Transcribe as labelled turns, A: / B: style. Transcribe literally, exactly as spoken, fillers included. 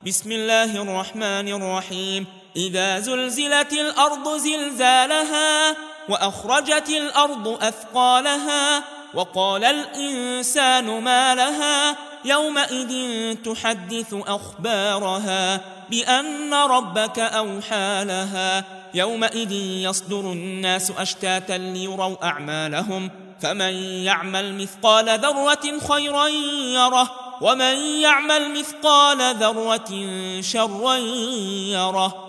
A: بسم الله الرحمن الرحيم إذا زلزلت الأرض زلزالها وأخرجت الأرض أثقالها وقال الإنسان ما لها يومئذ تحدث أخبارها بأن ربك أوحى لها يومئذ يصدر الناس أشتاتا ليروا أعمالهم فمن يعمل مثقال ذرة خيرا يره ومن يعمل مثقال ذرة شرا يره.